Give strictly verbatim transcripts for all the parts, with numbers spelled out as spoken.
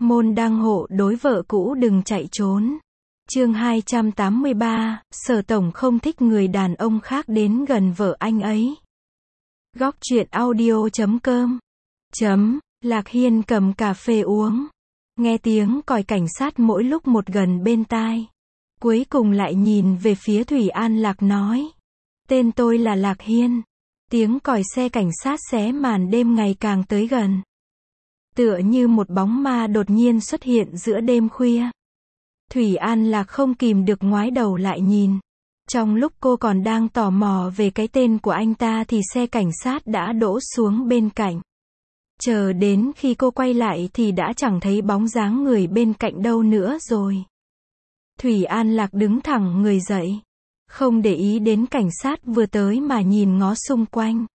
Môn đăng hộ đối vợ cũ đừng chạy trốn. Chương hai trăm tám mươi ba, Sở Tổng không thích người đàn ông khác đến gần vợ anh ấy. Góc truyện audio chấm com chấm, Lạc Hiên cầm cà phê uống. Nghe tiếng còi cảnh sát mỗi lúc một gần bên tai. Cuối cùng lại nhìn về phía Thủy An Lạc nói. Tên tôi là Lạc Hiên. Tiếng còi xe cảnh sát xé màn đêm ngày càng tới gần. Tựa như một bóng ma đột nhiên xuất hiện giữa đêm khuya. Thủy An Lạc không kìm được ngoái đầu lại nhìn. Trong lúc cô còn đang tò mò về cái tên của anh ta thì xe cảnh sát đã đỗ xuống bên cạnh. Chờ đến khi cô quay lại thì đã chẳng thấy bóng dáng người bên cạnh đâu nữa rồi. Thủy An Lạc đứng thẳng người dậy. Không để ý đến cảnh sát vừa tới mà nhìn ngó xung quanh.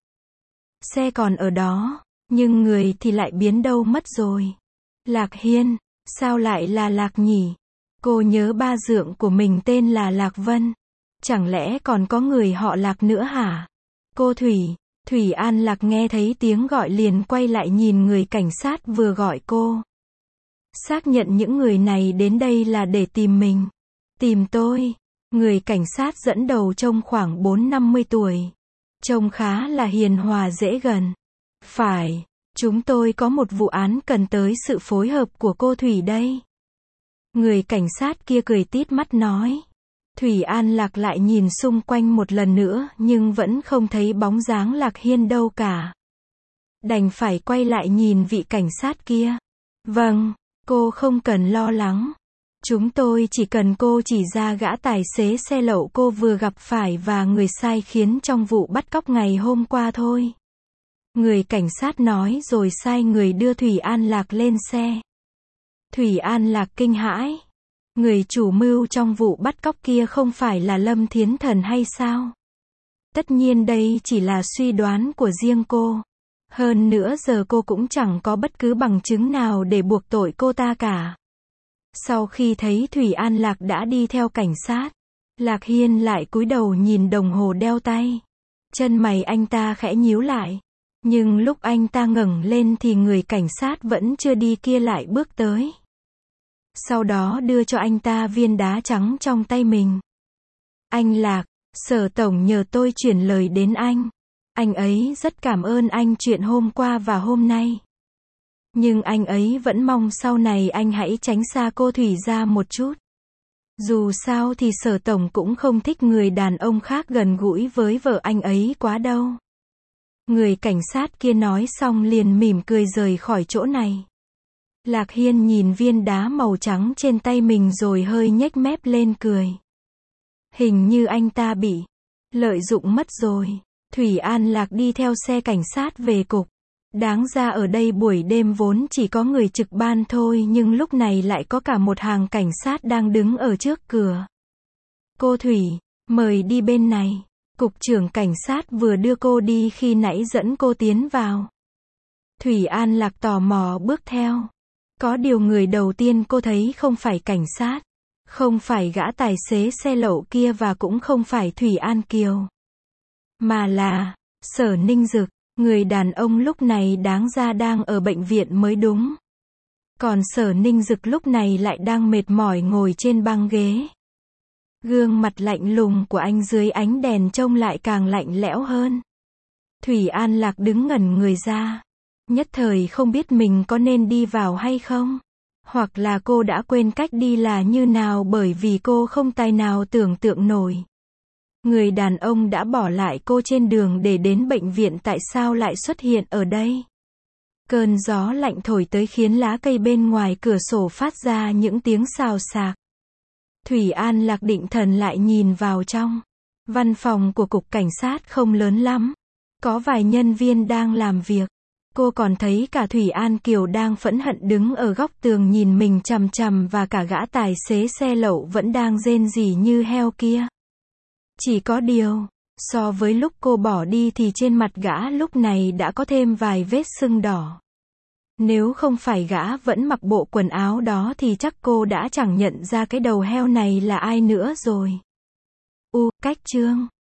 Xe còn ở đó, nhưng người thì lại biến đâu mất rồi. Lạc Hiên, sao lại là Lạc nhỉ? Cô nhớ ba dượng của mình tên là Lạc Vân. Chẳng lẽ còn có người họ Lạc nữa hả? Cô Thủy, Thủy An Lạc nghe thấy tiếng gọi liền quay lại nhìn người cảnh sát vừa gọi cô. Xác nhận những người này đến đây là để tìm mình. Tìm tôi. Người cảnh sát dẫn đầu trông khoảng bốn năm mươi tuổi. Trông khá là hiền hòa dễ gần. Phải, chúng tôi có một vụ án cần tới sự phối hợp của cô Thủy đây. Người cảnh sát kia cười tít mắt nói. Thủy An Lạc lại nhìn xung quanh một lần nữa nhưng vẫn không thấy bóng dáng Lạc Hiên đâu cả. Đành phải quay lại nhìn vị cảnh sát kia. Vâng, cô không cần lo lắng. Chúng tôi chỉ cần cô chỉ ra gã tài xế xe lậu cô vừa gặp phải và người sai khiến trong vụ bắt cóc ngày hôm qua thôi. Người cảnh sát nói rồi sai người đưa Thủy An Lạc lên xe. Thủy An Lạc kinh hãi. Người chủ mưu trong vụ bắt cóc kia không phải là Lâm Thiến Thần hay sao? Tất nhiên đây chỉ là suy đoán của riêng cô. Hơn nữa giờ cô cũng chẳng có bất cứ bằng chứng nào để buộc tội cô ta cả. Sau khi thấy Thủy An Lạc đã đi theo cảnh sát, Lạc Hiên lại cúi đầu nhìn đồng hồ đeo tay. Chân mày anh ta khẽ nhíu lại. Nhưng lúc anh ta ngẩng lên thì người cảnh sát vẫn chưa đi kia lại bước tới. Sau đó đưa cho anh ta viên đá trắng trong tay mình. Anh Lạc, Sở Tổng nhờ tôi chuyển lời đến anh. Anh ấy rất cảm ơn anh chuyện hôm qua và hôm nay. Nhưng anh ấy vẫn mong sau này anh hãy tránh xa cô Thủy ra một chút. Dù sao thì Sở Tổng cũng không thích người đàn ông khác gần gũi với vợ anh ấy quá đâu. Người cảnh sát kia nói xong liền mỉm cười rời khỏi chỗ này. Lạc Hiên nhìn viên đá màu trắng trên tay mình rồi hơi nhếch mép lên cười. Hình như anh ta bị lợi dụng mất rồi. Thủy An Lạc đi theo xe cảnh sát về cục. Đáng ra ở đây buổi đêm vốn chỉ có người trực ban thôi nhưng lúc này lại có cả một hàng cảnh sát đang đứng ở trước cửa. Cô Thủy, mời đi bên này. Cục trưởng cảnh sát vừa đưa cô đi khi nãy dẫn cô tiến vào. Thủy An Lạc tò mò bước theo. Có điều người đầu tiên cô thấy không phải cảnh sát, không phải gã tài xế xe lậu kia và cũng không phải Thủy An Kiều. Mà là Sở Ninh Dực, người đàn ông lúc này đáng ra đang ở bệnh viện mới đúng. Còn Sở Ninh Dực lúc này lại đang mệt mỏi ngồi trên băng ghế. Gương mặt lạnh lùng của anh dưới ánh đèn trông lại càng lạnh lẽo hơn. Thủy An Lạc đứng ngẩn người ra. Nhất thời không biết mình có nên đi vào hay không. Hoặc là cô đã quên cách đi là như nào bởi vì cô không tài nào tưởng tượng nổi. Người đàn ông đã bỏ lại cô trên đường để đến bệnh viện tại sao lại xuất hiện ở đây. Cơn gió lạnh thổi tới khiến lá cây bên ngoài cửa sổ phát ra những tiếng xào xạc. Thủy An Lạc định thần lại nhìn vào trong. Văn phòng của cục cảnh sát không lớn lắm. Có vài nhân viên đang làm việc. Cô còn thấy cả Thủy An Kiều đang phẫn hận đứng ở góc tường nhìn mình chằm chằm và cả gã tài xế xe lậu vẫn đang rên rỉ như heo kia. Chỉ có điều, so với lúc cô bỏ đi thì trên mặt gã lúc này đã có thêm vài vết sưng đỏ. Nếu không phải gã vẫn mặc bộ quần áo đó thì chắc cô đã chẳng nhận ra cái đầu heo này là ai nữa rồi. U, cách chương.